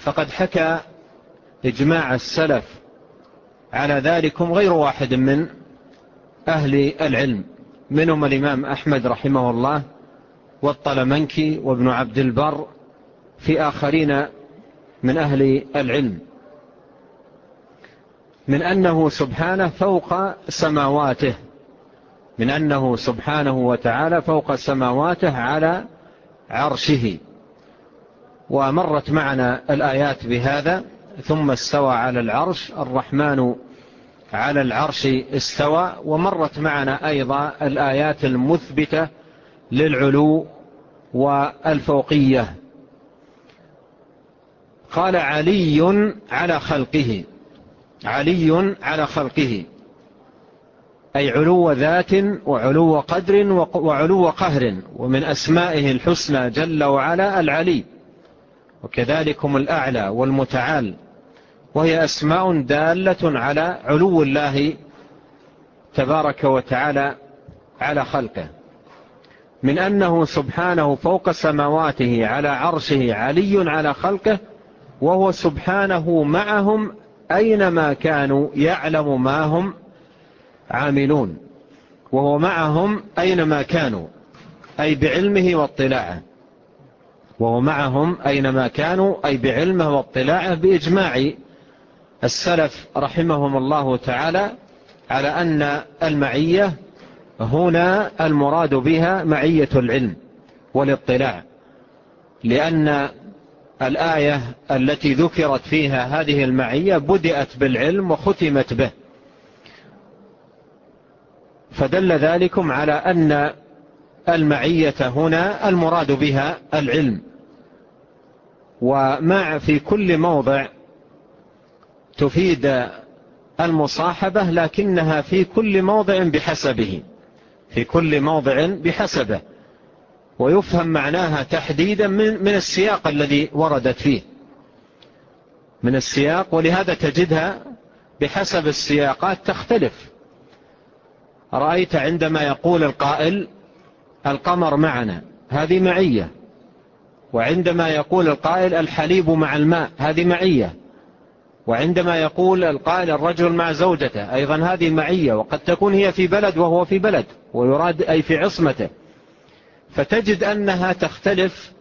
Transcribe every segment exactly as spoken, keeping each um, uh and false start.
فقد حكى إجماع السلف على ذلكم غير واحد من أهل العلم، منهم الإمام أحمد رحمه الله والطلمنكي وابن عبد البر في آخرين من أهل العلم، من أنه سبحانه فوق سماواته، من أنه سبحانه وتعالى فوق سماواته على عرشه. ومرت معنا الآيات بهذا: ثم استوى على العرش، الرحمن على العرش استوى. ومرت معنا أيضا الآيات المثبتة للعلو والفوقية. قال علي على خلقه، علي على خلقه أي علو ذات وعلو قدر وعلو قهر، ومن أسمائه الحسنى جل وعلا العلي، وكذلكم الأعلى والمتعال، وهي أسماء دالة على علو الله تبارك وتعالى على خلقه. من أنه سبحانه فوق سماواته على عرشه علي على خلقه، وهو سبحانه معهم أينما كانوا يعلم ما هم عاملون. وهو معهم أينما كانوا أي بعلمه واطلاعه، وهو معهم أينما كانوا أي بعلمه واطلاعه، بإجماع السلف رحمهم الله تعالى على أن المعية هنا المراد بها معية العلم والاطلاع، لأن الآية التي ذكرت فيها هذه المعية بدأت بالعلم وختمت به، فدل ذلكم على أن المعية هنا المراد بها العلم. ومع في كل موضع تفيد المصاحبة، لكنها في كل موضع بحسبه، في كل موضع بحسبه، ويفهم معناها تحديدا من, من السياق الذي وردت فيه، من السياق. ولهذا تجدها بحسب السياقات تختلف. رأيت عندما يقول القائل القمر معنا، هذه معية، وعندما يقول القائل الحليب مع الماء، هذه معية، وعندما يقول القائل الرجل مع زوجته أيضا هذه معية، وقد تكون هي في بلد وهو في بلد ويراد أي في عصمته، فتجد أنها تختلف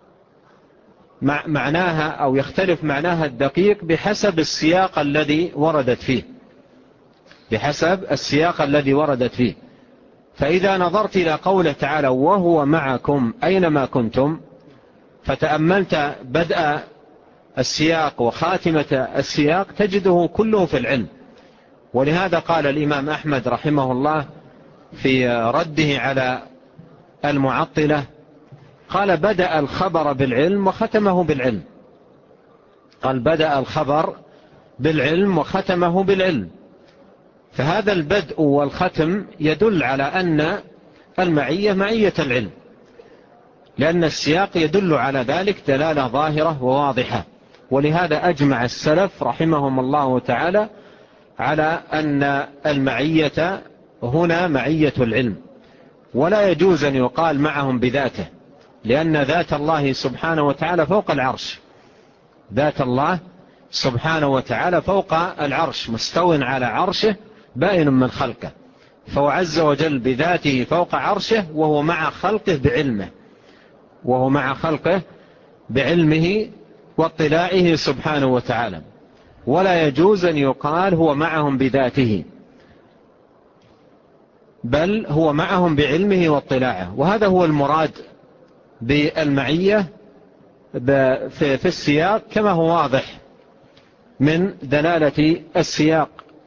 معناها أو يختلف معناها الدقيق بحسب السياق الذي وردت فيه، بحسب السياق الذي وردت فيه. فإذا نظرت إلى قوله تعالى وهو معكم أينما كنتم، فتأملت بدء السياق وخاتمة السياق، تجده كله في العلم. ولهذا قال الإمام أحمد رحمه الله في رده على المعطلة، قال بدأ الخبر بالعلم وختمه بالعلم، قال بدأ الخبر بالعلم وختمه بالعلم. فهذا البدء والختم يدل على أن المعية معية العلم، لأن السياق يدل على ذلك دلالة ظاهرة وواضحة. ولهذا أجمع السلف رحمهم الله تعالى على أن المعية هنا معية العلم، ولا يجوز أن يقال معهم بذاته، لأن ذات الله سبحانه وتعالى فوق العرش، ذات الله سبحانه وتعالى فوق العرش مستو على عرشه بائن من خلقه، فهو عز وجل بذاته فوق عرشه، وهو مع خلقه بعلمه، وهو مع خلقه بعلمه واطلاعه سبحانه وتعالى. ولا يجوز أن يقال هو معهم بذاته، بل هو معهم بعلمه واطلاعه. وهذا هو المراد بالمعية في السياق كما هو واضح من دلالة السياق.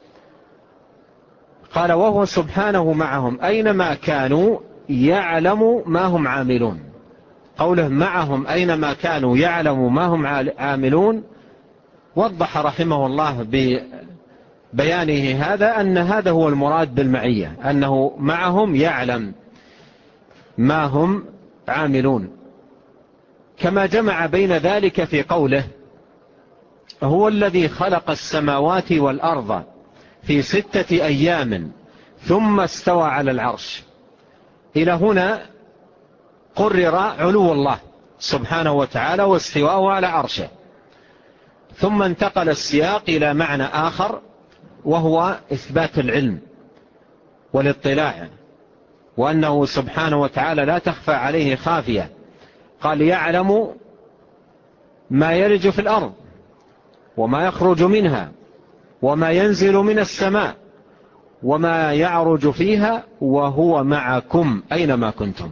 قال وهو سبحانه معهم أينما كانوا يعلم ما هم عاملون. قوله معهم أينما كانوا يعلم ما هم عاملون وضح رحمه الله ببيانه هذا أن هذا هو المراد بالمعية، أنه معهم يعلم ما هم عاملون. كما جمع بين ذلك في قوله هو الذي خلق السماوات والأرض في ستة أيام ثم استوى على العرش. إلى هنا قرر علو الله سبحانه وتعالى واستواءه على عرشه، ثم انتقل السياق إلى معنى آخر وهو إثبات العلم والاطلاع، وأنه سبحانه وتعالى لا تخفى عليه خافية. قال يعلم ما يلج في الأرض وما يخرج منها وما ينزل من السماء وما يعرج فيها وهو معكم أينما كنتم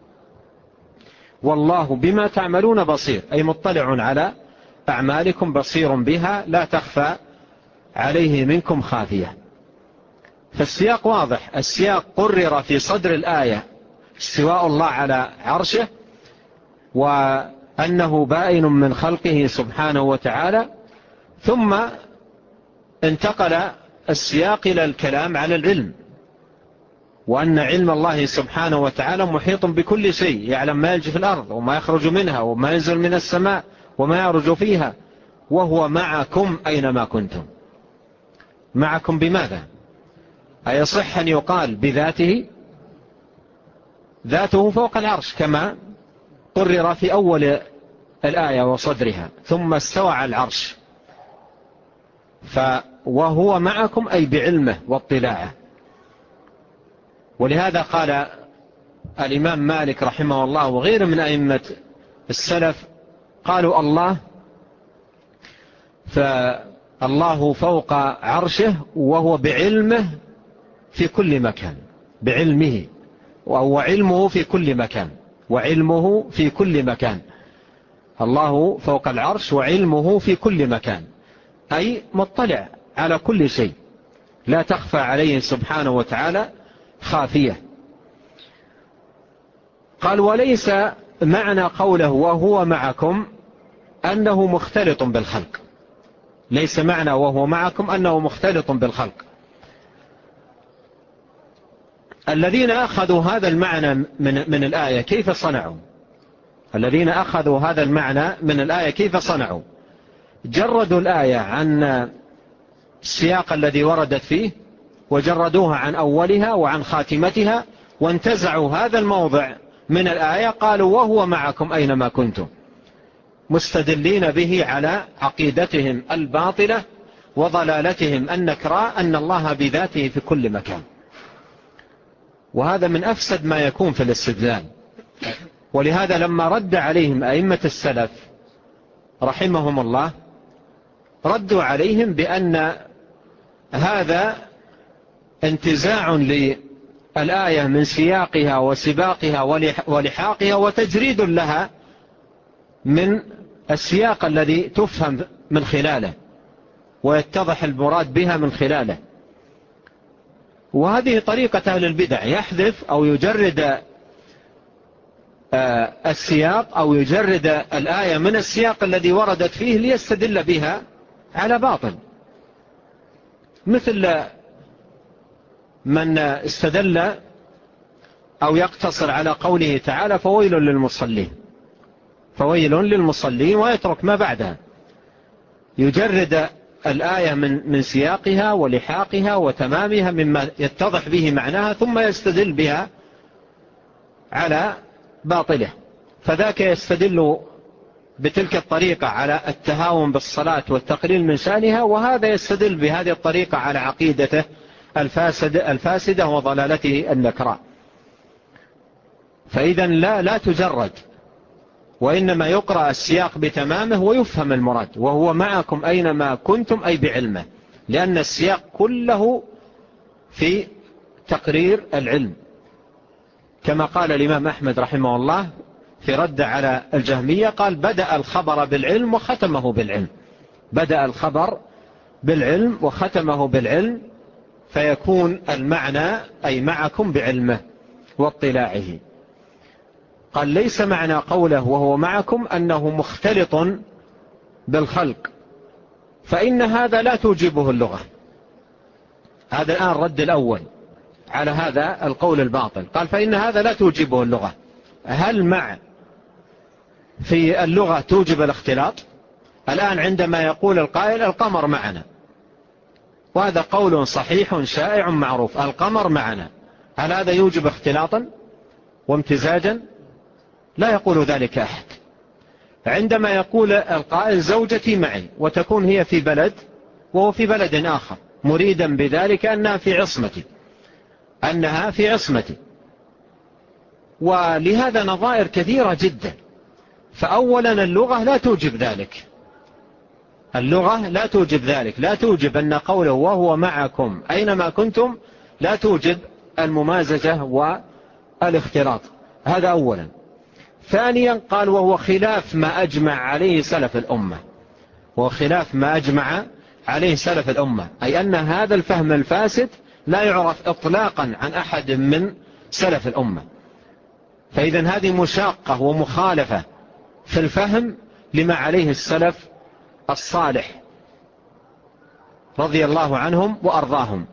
والله بما تعملون بصير، أي مطلع على أعمالكم بصير بها لا تخفى عليه منكم خافية. فالسياق واضح، السياق قرر في صدر الآية استواء الله على عرشه وأنه بائن من خلقه سبحانه وتعالى، ثم انتقل السياق إلى الكلام على العلم، وأن علم الله سبحانه وتعالى محيط بكل شيء، يعلم ما يلج في الأرض وما يخرج منها وما ينزل من السماء وما يعرج فيها وهو معكم أينما كنتم. معكم بماذا؟ أيصح أن يقال بذاته؟ ذاته فوق العرش كما قرر في أول الآية وصدرها، ثم استوى على العرش، وهو معكم أي بعلمه واطلاعه. ولهذا قال الإمام مالك رحمه الله وغيره من أئمة السلف قالوا الله فالله فوق عرشه وهو بعلمه في كل مكان، بعلمه وعلمه في كل مكان، وعلمه في كل مكان. الله فوق العرش وعلمه في كل مكان، أي مطلع على كل شيء لا تخفى عليه سبحانه وتعالى خافية. قال وليس معنى قوله وهو معكم أنه مختلط بالخلق، ليس معنى وهو معكم أنه مختلط بالخلق. الذين أخذوا هذا المعنى من, من الآية كيف صنعوا؟ الذين أخذوا هذا المعنى من الآية كيف صنعوا؟ جردوا الآية عن السياق الذي وردت فيه وجردوها عن أولها وعن خاتمتها، وانتزعوا هذا الموضع من الآية قالوا وهو معكم أينما كنتم، مستدلين به على عقيدتهم الباطلة وضلالتهم النكراء أن الله بذاته في كل مكان. وهذا من أفسد ما يكون في الاستدلال. ولهذا لما رد عليهم أئمة السلف رحمهم الله ردوا عليهم بأن هذا انتزاع للآية من سياقها وسباقها ولحاقها وتجريد لها من السياق الذي تفهم من خلاله ويتضح المراد بها من خلاله. وهذه طريقة أهل البدع، يحذف أو يجرد السياق أو يجرد الآية من السياق الذي وردت فيه ليستدل بها على باطل، مثل من استدل أو يقتصر على قوله تعالى فويل للمصلين، فويل للمصلين ويترك ما بعدها، يجرد الآية من من سياقها ولحاقها وتمامها مما يتضح به معناها ثم يستدل بها على باطله. فذاك يستدل بتلك الطريقة على التهاون بالصلاة والتقليل من شأنها، وهذا يستدل بهذه الطريقة على عقيدته الفاسد الفاسدة وضلالته النكراء. فإذا لا لا تجرد، وإنما يقرأ السياق بتمامه ويفهم المراد وهو معكم أينما كنتم أي بعلمه، لأن السياق كله في تقرير العلم، كما قال الإمام أحمد رحمه الله في رد على الجهمية قال بدأ الخبر بالعلم وختمه بالعلم، بدأ الخبر بالعلم وختمه بالعلم، فيكون المعنى أي معكم بعلمه واطلاعه. قال ليس معنى قوله وهو معكم أنه مختلط بالخلق، فإن هذا لا توجبه اللغة. هذا الآن رد الأول على هذا القول الباطل، قال فإن هذا لا توجبه اللغة. هل مع في اللغة توجب الاختلاط؟ الآن عندما يقول القائل القمر معنا، وهذا قول صحيح شائع معروف، القمر معنا، هل هذا يوجب اختلاطا وامتزاجا؟ لا يقول ذلك أحد. عندما يقول القائل زوجتي معي وتكون هي في بلد وهو في بلد آخر، مريدا بذلك أنها في عصمتي أنها في عصمتي ولهذا نظائر كثيرة جدا. فأولا اللغة لا توجب ذلك، اللغة لا توجب ذلك، لا توجب أن قوله وهو معكم أينما كنتم لا توجب الممازجة والاختلاط، هذا أولا. ثانيا قال وهو خلاف ما أجمع عليه سلف الأمة، وهو خلاف ما أجمع عليه سلف الأمة، أي أن هذا الفهم الفاسد لا يعرف إطلاقا عن أحد من سلف الأمة. فإذن هذه مشاقة ومخالفة في الفهم لما عليه السلف الصالح رضي الله عنهم وأرضاهم،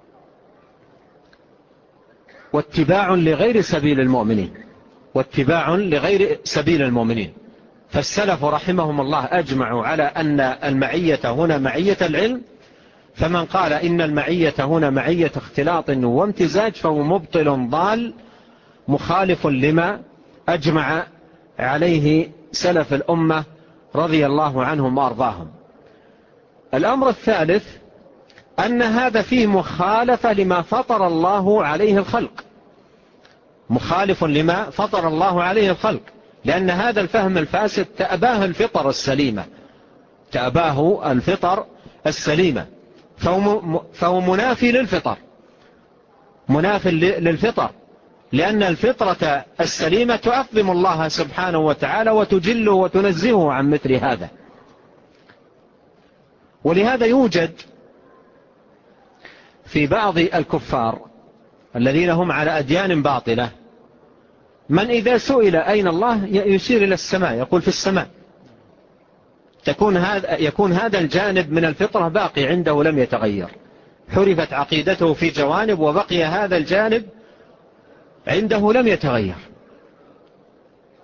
واتباع لغير سبيل المؤمنين، واتباع لغير سبيل المؤمنين. فالسلف رحمهم الله أجمعوا على أن المعية هنا معية العلم، فمن قال إن المعية هنا معية اختلاط وامتزاج فهو مبطل ضال مخالف لما أجمع عليه سلف الأمة رضي الله عنهم وأرضاهم. الأمر الثالث أن هذا فيه مخالفة لما فطر الله عليه الخلق، مخالف لما فطر الله عليه الخلق، لأن هذا الفهم الفاسد تأباه الفطر السليمة، تأباه الفطر السليمة، فهو, فهو منافي للفطر، منافي للفطر، لأن الفطرة السليمة تعظم الله سبحانه وتعالى وتجله وتنزهه عن مثل هذا. ولهذا يوجد في بعض الكفار الذين هم على أديان باطلة من إذا سئل أين الله يشير إلى السماء، يقول في السماء، تكون هذا يكون هذا الجانب من الفطرة باقي عنده لم يتغير، حرفت عقيدته في جوانب وبقي هذا الجانب عنده لم يتغير.